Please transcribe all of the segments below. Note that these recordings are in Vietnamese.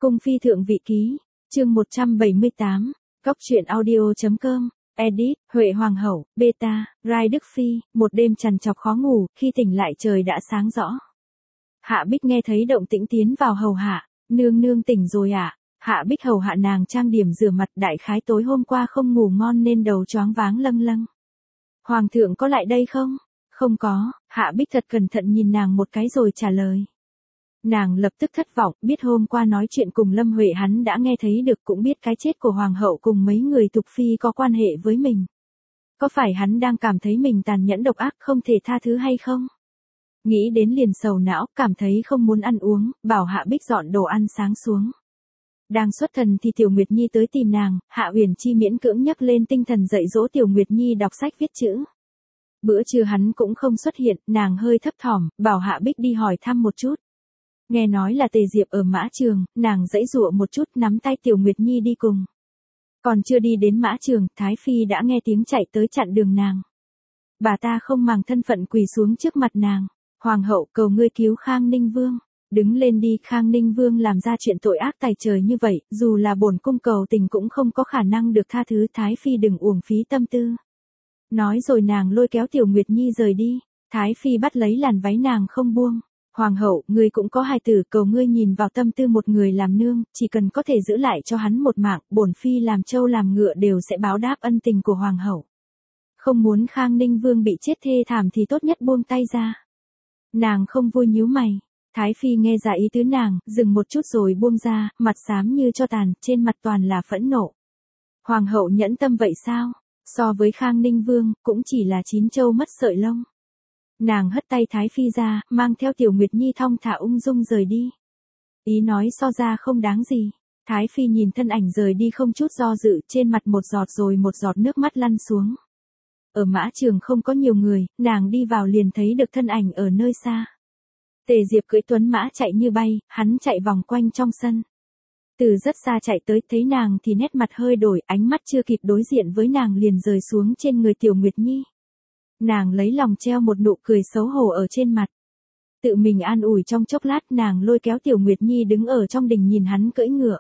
Cung phi thượng vị ký, chương 178, Cóc truyện audio.com, edit, Huệ Hoàng hậu, beta, Rai Đức Phi, một đêm trằn trọc khó ngủ, khi tỉnh lại trời đã sáng rõ. Hạ Bích nghe thấy động tĩnh tiến vào hầu hạ, nương nương tỉnh rồi ạ. Hạ Bích hầu hạ nàng trang điểm rửa mặt, đại khái tối hôm qua không ngủ ngon nên đầu choáng váng lâng lâng. Hoàng thượng có lại đây không? Không có, Hạ Bích thật cẩn thận nhìn nàng một cái rồi trả lời. Nàng lập tức thất vọng, biết hôm qua nói chuyện cùng Lâm Huệ hắn đã nghe thấy được, cũng biết cái chết của Hoàng hậu cùng mấy người tục phi có quan hệ với mình. Có phải hắn đang cảm thấy mình tàn nhẫn độc ác không thể tha thứ hay không? Nghĩ đến liền sầu não, cảm thấy không muốn ăn uống, bảo Hạ Bích dọn đồ ăn sáng xuống. Đang xuất thần thì Tiểu Nguyệt Nhi tới tìm nàng, Hạ Uyển Chi miễn cưỡng nhắc lên tinh thần dạy dỗ Tiểu Nguyệt Nhi đọc sách viết chữ. Bữa trưa hắn cũng không xuất hiện, nàng hơi thấp thỏm, bảo Hạ Bích đi hỏi thăm một chút. Nghe nói là Tề Diệp ở Mã Trường, nàng giãy giụa một chút nắm tay Tiểu Nguyệt Nhi đi cùng. Còn chưa đi đến Mã Trường, Thái Phi đã nghe tiếng chạy tới chặn đường nàng. Bà ta không màng thân phận quỳ xuống trước mặt nàng. Hoàng hậu cầu ngươi cứu Khang Ninh Vương. Đứng lên đi, Khang Ninh Vương làm ra chuyện tội ác tày trời như vậy, dù là bổn cung cầu tình cũng không có khả năng được tha thứ. Thái Phi đừng uổng phí tâm tư. Nói rồi nàng lôi kéo Tiểu Nguyệt Nhi rời đi. Thái Phi bắt lấy làn váy nàng không buông. Hoàng hậu, ngươi cũng có hài tử, cầu ngươi nhìn vào tâm tư một người làm nương, chỉ cần có thể giữ lại cho hắn một mạng, bổn phi làm trâu làm ngựa đều sẽ báo đáp ân tình của hoàng hậu. Không muốn Khang Ninh Vương bị chết thê thảm thì tốt nhất buông tay ra. Nàng không vui nhíu mày. Thái Phi nghe ra ý tứ nàng, dừng một chút rồi buông ra, mặt xám như cho tàn, trên mặt toàn là phẫn nộ. Hoàng hậu nhẫn tâm vậy sao? So với Khang Ninh Vương, cũng chỉ là chín châu mất sợi lông. Nàng hất tay Thái Phi ra, mang theo Tiểu Nguyệt Nhi thong thả ung dung rời đi. Ý nói so ra không đáng gì. Thái Phi nhìn thân ảnh rời đi không chút do dự, trên mặt một giọt rồi một giọt nước mắt lăn xuống. Ở Mã Trường không có nhiều người, nàng đi vào liền thấy được thân ảnh ở nơi xa. Tề Diệp cưỡi tuấn mã chạy như bay, hắn chạy vòng quanh trong sân. Từ rất xa chạy tới, thấy nàng thì nét mặt hơi đổi, ánh mắt chưa kịp đối diện với nàng liền rơi xuống trên người Tiểu Nguyệt Nhi. Nàng lấy lòng treo một nụ cười xấu hổ ở trên mặt. Tự mình an ủi trong chốc lát, nàng lôi kéo Tiểu Nguyệt Nhi đứng ở trong đình nhìn hắn cưỡi ngựa.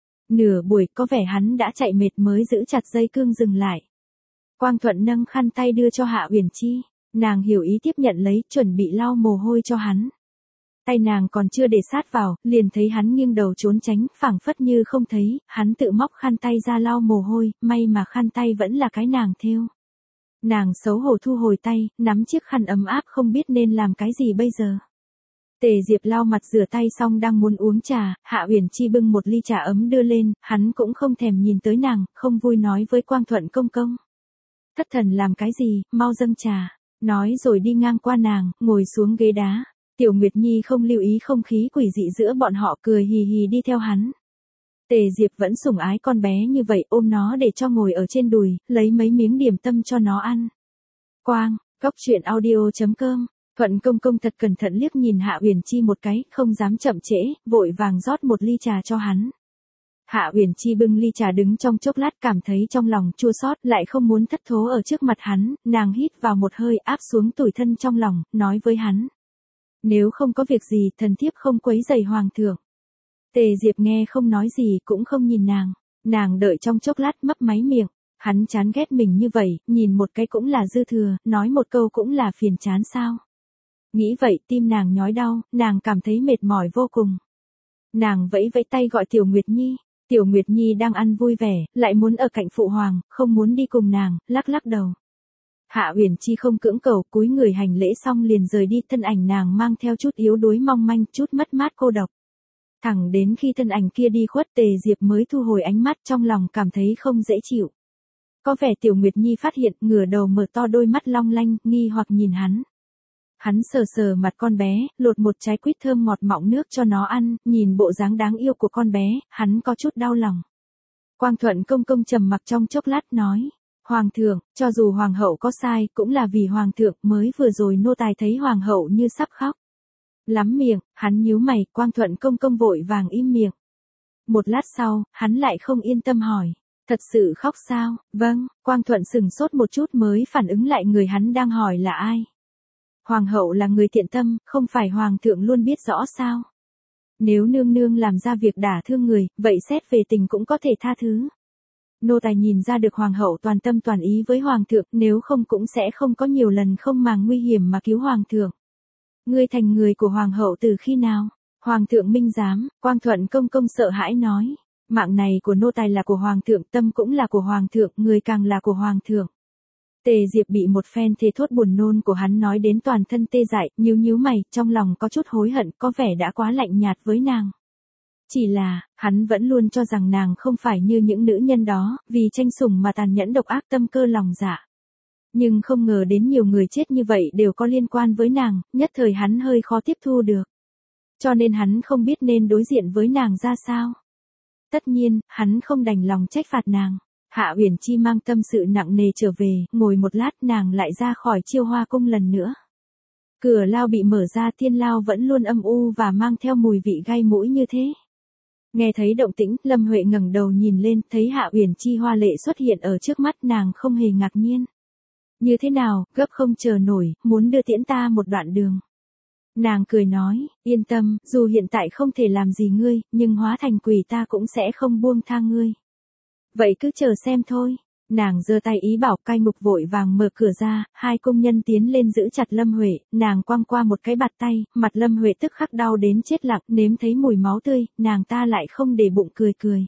Nửa buổi có vẻ hắn đã chạy mệt mới giữ chặt dây cương dừng lại. Quang Thuận nâng khăn tay đưa cho Hạ Uyển Chi, nàng hiểu ý tiếp nhận lấy, chuẩn bị lau mồ hôi cho hắn. Tay nàng còn chưa để sát vào, liền thấy hắn nghiêng đầu trốn tránh, phảng phất như không thấy, hắn tự móc khăn tay ra lau mồ hôi, may mà khăn tay vẫn là cái nàng thêu. Nàng xấu hổ thu hồi tay, nắm chiếc khăn ấm áp không biết nên làm cái gì bây giờ. Tề Diệp lau mặt rửa tay xong đang muốn uống trà, Hạ Uyển Chi bưng một ly trà ấm đưa lên, hắn cũng không thèm nhìn tới nàng, không vui nói với Quang Thuận công công. Thất thần làm cái gì, mau dâng trà, nói rồi đi ngang qua nàng, ngồi xuống ghế đá. Tiểu Nguyệt Nhi không lưu ý không khí quỷ dị giữa bọn họ, cười hì hì đi theo hắn. Tề Diệp vẫn sủng ái con bé như vậy, ôm nó để cho ngồi ở trên đùi, lấy mấy miếng điểm tâm cho nó ăn. Quang, Cóc truyện audio.com, Thuận công công thật cẩn thận liếc nhìn Hạ Uyển Chi một cái, không dám chậm trễ, vội vàng rót một ly trà cho hắn. Hạ Uyển Chi bưng ly trà đứng trong chốc lát, cảm thấy trong lòng chua xót, lại không muốn thất thố ở trước mặt hắn, nàng hít vào một hơi áp xuống tủi thân trong lòng, nói với hắn. Nếu không có việc gì, thần thiếp không quấy rầy hoàng thượng. Tề Diệp nghe không nói gì, cũng không nhìn nàng đợi trong chốc lát mấp máy miệng, hắn chán ghét mình như vậy, nhìn một cái cũng là dư thừa, nói một câu cũng là phiền chán sao. Nghĩ vậy tim nàng nhói đau, nàng cảm thấy mệt mỏi vô cùng. Nàng vẫy vẫy tay gọi Tiểu Nguyệt Nhi, Tiểu Nguyệt Nhi đang ăn vui vẻ, lại muốn ở cạnh phụ hoàng, không muốn đi cùng nàng, lắc lắc đầu. Hạ Uyển Chi không cưỡng cầu, cúi người hành lễ xong liền rời đi, thân ảnh nàng mang theo chút yếu đuối mong manh, chút mất mát cô độc. Thẳng đến khi thân ảnh kia đi khuất, Tề Diệp mới thu hồi ánh mắt, trong lòng cảm thấy không dễ chịu. Có vẻ Tiểu Nguyệt Nhi phát hiện, ngửa đầu mở to đôi mắt long lanh, nghi hoặc nhìn hắn. Hắn sờ sờ mặt con bé, lột một trái quýt thơm ngọt mọng nước cho nó ăn, nhìn bộ dáng đáng yêu của con bé, hắn có chút đau lòng. Quang Thuận công công trầm mặc trong chốc lát nói. Hoàng thượng, cho dù hoàng hậu có sai, cũng là vì hoàng thượng, mới vừa rồi nô tài thấy hoàng hậu như sắp khóc. Lắm miệng, hắn nhíu mày, Quang Thuận công công vội vàng im miệng. Một lát sau, hắn lại không yên tâm hỏi. Thật sự khóc sao? Vâng, Quang Thuận sừng sốt một chút mới phản ứng lại người hắn đang hỏi là ai. Hoàng hậu là người thiện tâm, không phải hoàng thượng luôn biết rõ sao? Nếu nương nương làm ra việc đả thương người, vậy xét về tình cũng có thể tha thứ. Nô tài nhìn ra được hoàng hậu toàn tâm toàn ý với hoàng thượng, nếu không cũng sẽ không có nhiều lần không màng nguy hiểm mà cứu hoàng thượng. Ngươi thành người của hoàng hậu từ khi nào? Hoàng thượng minh giám, Quang Thuận công công sợ hãi nói. Mạng này của nô tài là của hoàng thượng, tâm cũng là của hoàng thượng, người càng là của hoàng thượng. Tề Diệp bị một phen thề thốt buồn nôn của hắn nói đến toàn thân tê dại, nhíu mày, trong lòng có chút hối hận, có vẻ đã quá lạnh nhạt với nàng. Chỉ là, hắn vẫn luôn cho rằng nàng không phải như những nữ nhân đó, vì tranh sủng mà tàn nhẫn độc ác tâm cơ lòng dạ. Nhưng không ngờ đến nhiều người chết như vậy đều có liên quan với nàng, nhất thời hắn hơi khó tiếp thu được. Cho nên hắn không biết nên đối diện với nàng ra sao. Tất nhiên, hắn không đành lòng trách phạt nàng. Hạ Uyển Chi mang tâm sự nặng nề trở về, ngồi một lát nàng lại ra khỏi Chiêu Hoa cung lần nữa. Cửa lao bị mở ra, thiên lao vẫn luôn âm u và mang theo mùi vị gai mũi như thế. Nghe thấy động tĩnh, Lâm Huệ ngẩng đầu nhìn lên, thấy Hạ Uyển Chi hoa lệ xuất hiện ở trước mắt, nàng không hề ngạc nhiên. Như thế nào, gấp không chờ nổi, muốn đưa tiễn ta một đoạn đường. Nàng cười nói, yên tâm, dù hiện tại không thể làm gì ngươi, nhưng hóa thành quỷ ta cũng sẽ không buông tha ngươi. Vậy cứ chờ xem thôi. Nàng giơ tay ý bảo, cai ngục vội vàng mở cửa ra, hai công nhân tiến lên giữ chặt Lâm Huệ, nàng quăng qua một cái bạt tay, mặt Lâm Huệ tức khắc đau đến chết lặng, nếm thấy mùi máu tươi, nàng ta lại không để bụng cười cười.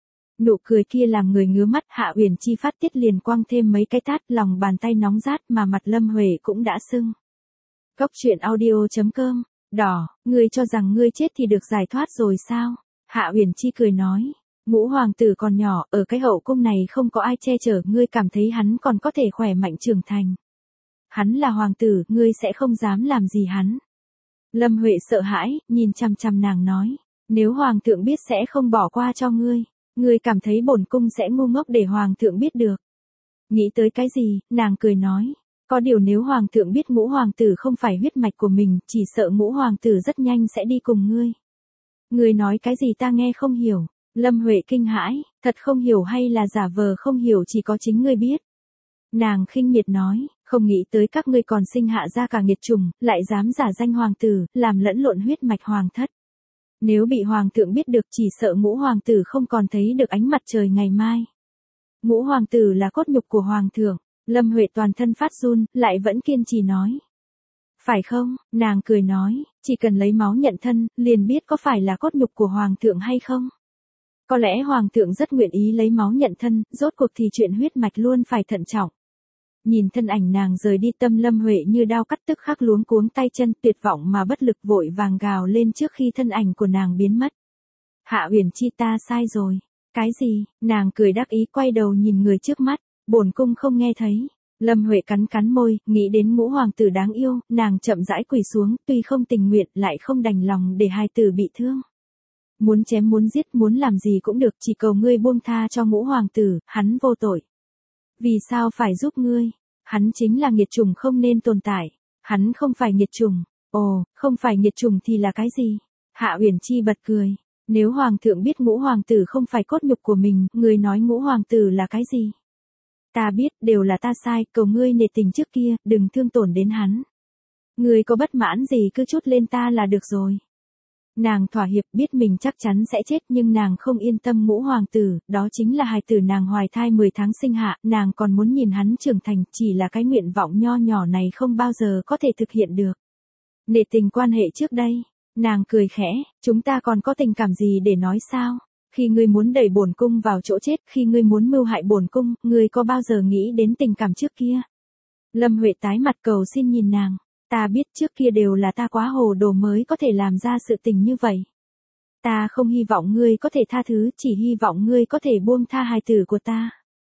Nụ cười kia làm người ngứa mắt, Hạ Uyển Chi phát tiết liền quăng thêm mấy cái tát, lòng bàn tay nóng rát mà mặt Lâm Huệ cũng đã sưng. Cốc truyện audio.com, đỏ, ngươi cho rằng ngươi chết thì được giải thoát rồi sao? Hạ Uyển Chi cười nói. Ngũ hoàng tử còn nhỏ, ở cái hậu cung này không có ai che chở, ngươi cảm thấy hắn còn có thể khỏe mạnh trưởng thành. Hắn là hoàng tử, ngươi sẽ không dám làm gì hắn. Lâm Huệ sợ hãi, nhìn chằm chằm nàng nói, nếu hoàng thượng biết sẽ không bỏ qua cho ngươi, ngươi cảm thấy bổn cung sẽ ngu ngốc để hoàng thượng biết được. Nghĩ tới cái gì, nàng cười nói, có điều nếu hoàng thượng biết ngũ hoàng tử không phải huyết mạch của mình, chỉ sợ ngũ hoàng tử rất nhanh sẽ đi cùng ngươi. Ngươi nói cái gì ta nghe không hiểu. Lâm Huệ kinh hãi, thật không hiểu hay là giả vờ không hiểu chỉ có chính ngươi biết. Nàng khinh miệt nói, không nghĩ tới các ngươi còn sinh hạ ra cả nghiệt chủng, lại dám giả danh hoàng tử, làm lẫn lộn huyết mạch hoàng thất. Nếu bị hoàng thượng biết được chỉ sợ ngũ hoàng tử không còn thấy được ánh mặt trời ngày mai. Ngũ hoàng tử là cốt nhục của hoàng thượng, Lâm Huệ toàn thân phát run, lại vẫn kiên trì nói. Phải không, nàng cười nói, chỉ cần lấy máu nhận thân, liền biết có phải là cốt nhục của hoàng thượng hay không. Có lẽ hoàng thượng rất nguyện ý lấy máu nhận thân, rốt cuộc thì chuyện huyết mạch luôn phải thận trọng. Nhìn thân ảnh nàng rời đi, tâm Lâm Huệ như đao cắt, tức khắc luống cuống tay chân, tuyệt vọng mà bất lực vội vàng gào lên trước khi thân ảnh của nàng biến mất. Hạ Uyển Chi, ta sai rồi. Cái gì? Nàng cười đắc ý quay đầu nhìn người trước mắt, bổn cung không nghe thấy. Lâm Huệ cắn cắn môi, nghĩ đến ngũ hoàng tử đáng yêu, nàng chậm rãi quỳ xuống, tuy không tình nguyện lại không đành lòng để hai tử bị thương. Muốn chém muốn giết muốn làm gì cũng được, chỉ cầu ngươi buông tha cho ngũ hoàng tử, hắn vô tội. Vì sao phải giúp ngươi? Hắn chính là nghiệt chủng không nên tồn tại. Hắn không phải nghiệt chủng. Ồ, không phải nghiệt chủng thì là cái gì? Hạ Uyển Chi bật cười. Nếu hoàng thượng biết ngũ hoàng tử không phải cốt nhục của mình, ngươi nói ngũ hoàng tử là cái gì? Ta biết, đều là ta sai, cầu ngươi nể tình trước kia, đừng thương tổn đến hắn. Ngươi có bất mãn gì cứ trút lên ta là được rồi. Nàng thỏa hiệp, biết mình chắc chắn sẽ chết, nhưng nàng không yên tâm ngũ hoàng tử, đó chính là hài tử nàng hoài thai 10 tháng sinh hạ, nàng còn muốn nhìn hắn trưởng thành, chỉ là cái nguyện vọng nho nhỏ này không bao giờ có thể thực hiện được. Nể tình quan hệ trước đây, nàng cười khẽ, chúng ta còn có tình cảm gì để nói sao? Khi ngươi muốn đẩy bổn cung vào chỗ chết, khi ngươi muốn mưu hại bổn cung, ngươi có bao giờ nghĩ đến tình cảm trước kia? Lâm Huệ tái mặt cầu xin nhìn nàng. Ta biết trước kia đều là ta quá hồ đồ mới có thể làm ra sự tình như vậy. Ta không hy vọng ngươi có thể tha thứ, chỉ hy vọng ngươi có thể buông tha hài tử của ta.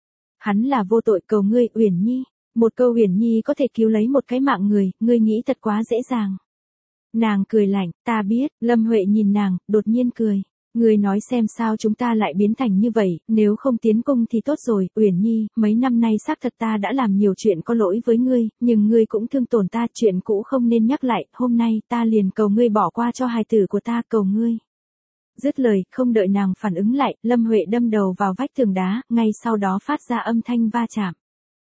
Hắn là vô tội, cầu ngươi, Uyển Nhi. Một câu Uyển Nhi có thể cứu lấy một cái mạng người, ngươi nghĩ thật quá dễ dàng. Nàng cười lạnh, ta biết, Lâm Huệ nhìn nàng, đột nhiên cười. Ngươi nói xem sao chúng ta lại biến thành như vậy, nếu không tiến cung thì tốt rồi, Uyển Nhi, mấy năm nay xác thật ta đã làm nhiều chuyện có lỗi với ngươi, nhưng ngươi cũng thương tổn ta, chuyện cũ không nên nhắc lại, hôm nay ta liền cầu ngươi bỏ qua cho hài tử của ta, cầu ngươi. Dứt lời, không đợi nàng phản ứng lại, Lâm Huệ đâm đầu vào vách tường đá, ngay sau đó phát ra âm thanh va chạm.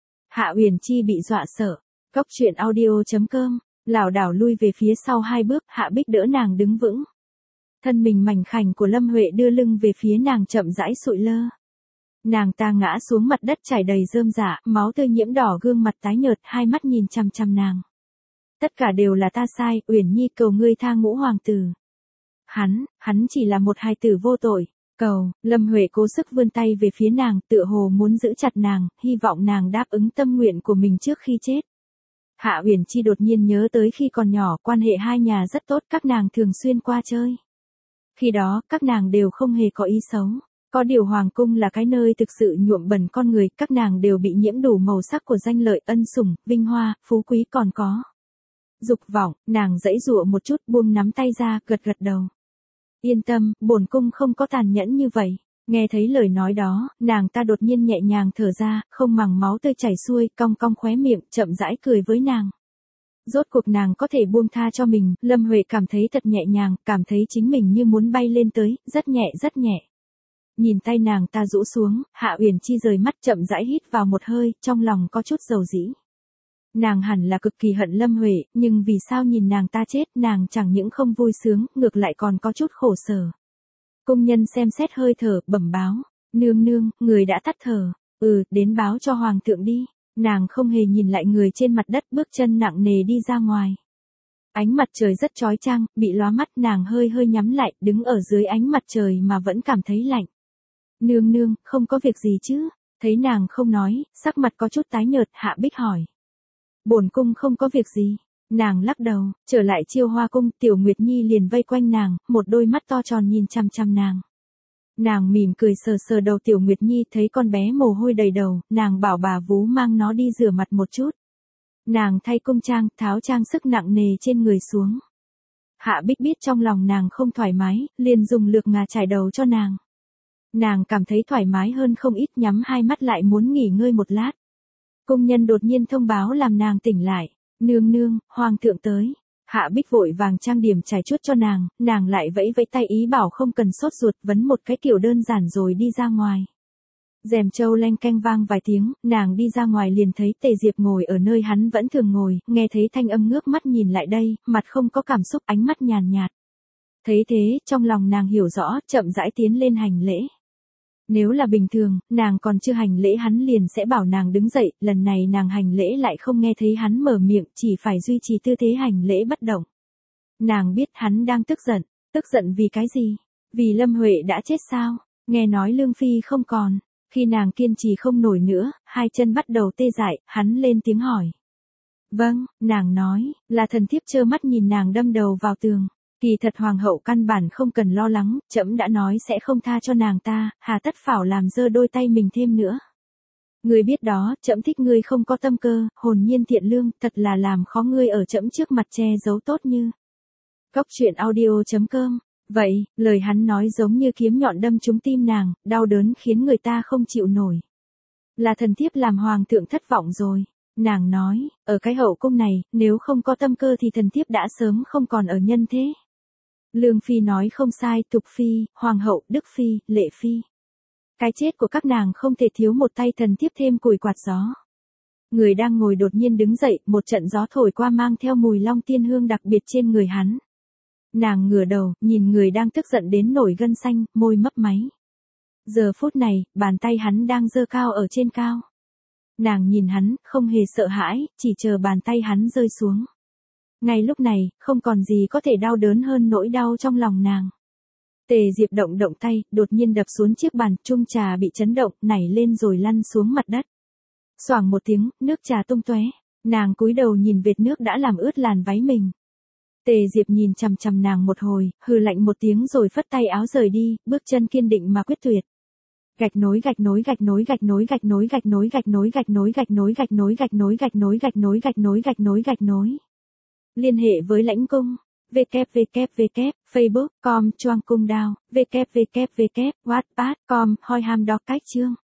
Hạ Uyển Chi bị dọa sợ. Cốc truyện audio.com, lảo đảo lui về phía sau 2 bước, Hạ Bích đỡ nàng đứng vững. Thân mình mảnh khảnh của Lâm Huệ đưa lưng về phía nàng chậm rãi sụi lơ. Nàng ta ngã xuống mặt đất chảy đầy rơm rạ, máu tươi nhiễm đỏ gương mặt tái nhợt, hai mắt nhìn chằm chằm nàng. Tất cả đều là ta sai, Uyển Nhi cầu ngươi tha Ngũ hoàng tử. Hắn chỉ là một hài tử vô tội. Cầu, Lâm Huệ cố sức vươn tay về phía nàng, tựa hồ muốn giữ chặt nàng, hy vọng nàng đáp ứng tâm nguyện của mình trước khi chết. Hạ Uyển Chi đột nhiên nhớ tới khi còn nhỏ, quan hệ hai nhà rất tốt, các nàng thường xuyên qua chơi. Khi đó, các nàng đều không hề có ý xấu. Có điều hoàng cung là cái nơi thực sự nhuộm bẩn con người, các nàng đều bị nhiễm đủ màu sắc của danh lợi, ân sủng, vinh hoa, phú quý còn có dục vọng. Nàng giãy giụa một chút, buông nắm tay ra, gật gật đầu. Yên tâm, bổn cung không có tàn nhẫn như vậy. Nghe thấy lời nói đó, nàng ta đột nhiên nhẹ nhàng thở ra, không màng máu tươi chảy xuôi, cong cong khóe miệng, chậm rãi cười với nàng. Rốt cuộc nàng có thể buông tha cho mình, Lâm Huệ cảm thấy thật nhẹ nhàng, cảm thấy chính mình như muốn bay lên tới, rất nhẹ rất nhẹ. Nhìn tay nàng ta rũ xuống, Hạ Uyển Chi rời mắt chậm rãi hít vào một hơi, trong lòng có chút dầu dĩ. Nàng hẳn là cực kỳ hận Lâm Huệ, nhưng vì sao nhìn nàng ta chết, nàng chẳng những không vui sướng, ngược lại còn có chút khổ sở. Cung nhân xem xét hơi thở, bẩm báo. Nương nương, người đã tắt thở. Đến báo cho hoàng thượng đi. Nàng không hề nhìn lại người trên mặt đất, bước chân nặng nề đi ra ngoài. Ánh mặt trời rất chói chang, bị lóa mắt, nàng hơi hơi nhắm lại, đứng ở dưới ánh mặt trời mà vẫn cảm thấy lạnh. Nương nương, không có việc gì chứ? Thấy nàng không nói, sắc mặt có chút tái nhợt, Hạ Bích hỏi. Bổn cung không có việc gì. Nàng lắc đầu, trở lại Chiêu Hoa cung, Tiểu Nguyệt Nhi liền vây quanh nàng, một đôi mắt to tròn nhìn chằm chằm nàng. Nàng mỉm cười sờ sờ đầu Tiểu Nguyệt Nhi, thấy con bé mồ hôi đầy đầu, nàng bảo bà vú mang nó đi rửa mặt một chút. Nàng thay cung trang, tháo trang sức nặng nề trên người xuống. Hạ Bích biết trong lòng nàng không thoải mái, liền dùng lược ngà trải đầu cho nàng. Nàng cảm thấy thoải mái hơn không ít, nhắm hai mắt lại muốn nghỉ ngơi một lát. Cung nhân đột nhiên thông báo làm nàng tỉnh lại. Nương nương, hoàng thượng tới. Hạ Bích vội vàng trang điểm trải chuốt cho nàng lại vẫy vẫy tay ý bảo không cần sốt ruột, vấn một cái kiểu đơn giản rồi đi ra ngoài. Rèm châu leng keng vang vài tiếng, nàng đi ra ngoài liền thấy Tề Diệp ngồi ở nơi hắn vẫn thường ngồi, nghe thấy thanh âm ngước mắt nhìn lại đây, mặt không có cảm xúc, ánh mắt nhàn nhạt. Thấy thế, trong lòng nàng hiểu rõ, chậm rãi tiến lên hành lễ. Nếu là bình thường, nàng còn chưa hành lễ hắn liền sẽ bảo nàng đứng dậy, lần này nàng hành lễ lại không nghe thấy hắn mở miệng, chỉ phải duy trì tư thế hành lễ bất động. Nàng biết hắn đang tức giận vì cái gì? Vì Lâm Huệ đã chết sao? Nghe nói Lương Phi không còn. Khi nàng kiên trì không nổi nữa, hai chân bắt đầu tê dại, hắn lên tiếng hỏi. Vâng, nàng nói, là thần thiếp trơ mắt nhìn nàng đâm đầu vào tường. Kỳ thật hoàng hậu căn bản không cần lo lắng, trẫm đã nói sẽ không tha cho nàng ta, hà tất phảo làm dơ đôi tay mình thêm nữa. Ngươi biết đó, trẫm thích ngươi không có tâm cơ, hồn nhiên thiện lương, thật là làm khó ngươi ở trẫm trước mặt che giấu tốt như. Góc audio.com. Vậy, lời hắn nói giống như kiếm nhọn đâm trúng tim nàng, đau đớn khiến người ta không chịu nổi. Là thần thiếp làm hoàng thượng thất vọng rồi. Nàng nói, ở cái hậu cung này, nếu không có tâm cơ thì thần thiếp đã sớm không còn ở nhân thế. Lương Phi nói không sai, Thục Phi, Hoàng hậu, Đức Phi, Lệ Phi. Cái chết của các nàng không thể thiếu một tay thần thiếp thêm củi quạt gió. Người đang ngồi đột nhiên đứng dậy, một trận gió thổi qua mang theo mùi long tiên hương đặc biệt trên người hắn. Nàng ngửa đầu, nhìn người đang tức giận đến nổi gân xanh, môi mấp máy. Giờ phút này, bàn tay hắn đang giơ cao ở trên cao. Nàng nhìn hắn, không hề sợ hãi, chỉ chờ bàn tay hắn rơi xuống. Ngay lúc này, không còn gì có thể đau đớn hơn nỗi đau trong lòng nàng. Tề Diệp động động tay, đột nhiên đập xuống chiếc bàn, chung trà bị chấn động, nảy lên rồi lăn xuống mặt đất. Xoảng một tiếng, nước trà tung tóe. Nàng cúi đầu nhìn vệt nước đã làm ướt làn váy mình. Tề Diệp nhìn chằm chằm nàng một hồi, hừ lạnh một tiếng rồi phất tay áo rời đi, bước chân kiên định mà quyết tuyệt. Gạch nối gạch nối gạch nối gạch nối gạch nối gạch nối gạch nối gạch nối gạch nối gạch nối gạch nối gạch nối gạch nối gạch nối gạch nối gạch nối. Liên hệ với lãnh cung. www facebook com choang cung đao. www wattpad com hoi ham đo cách chương.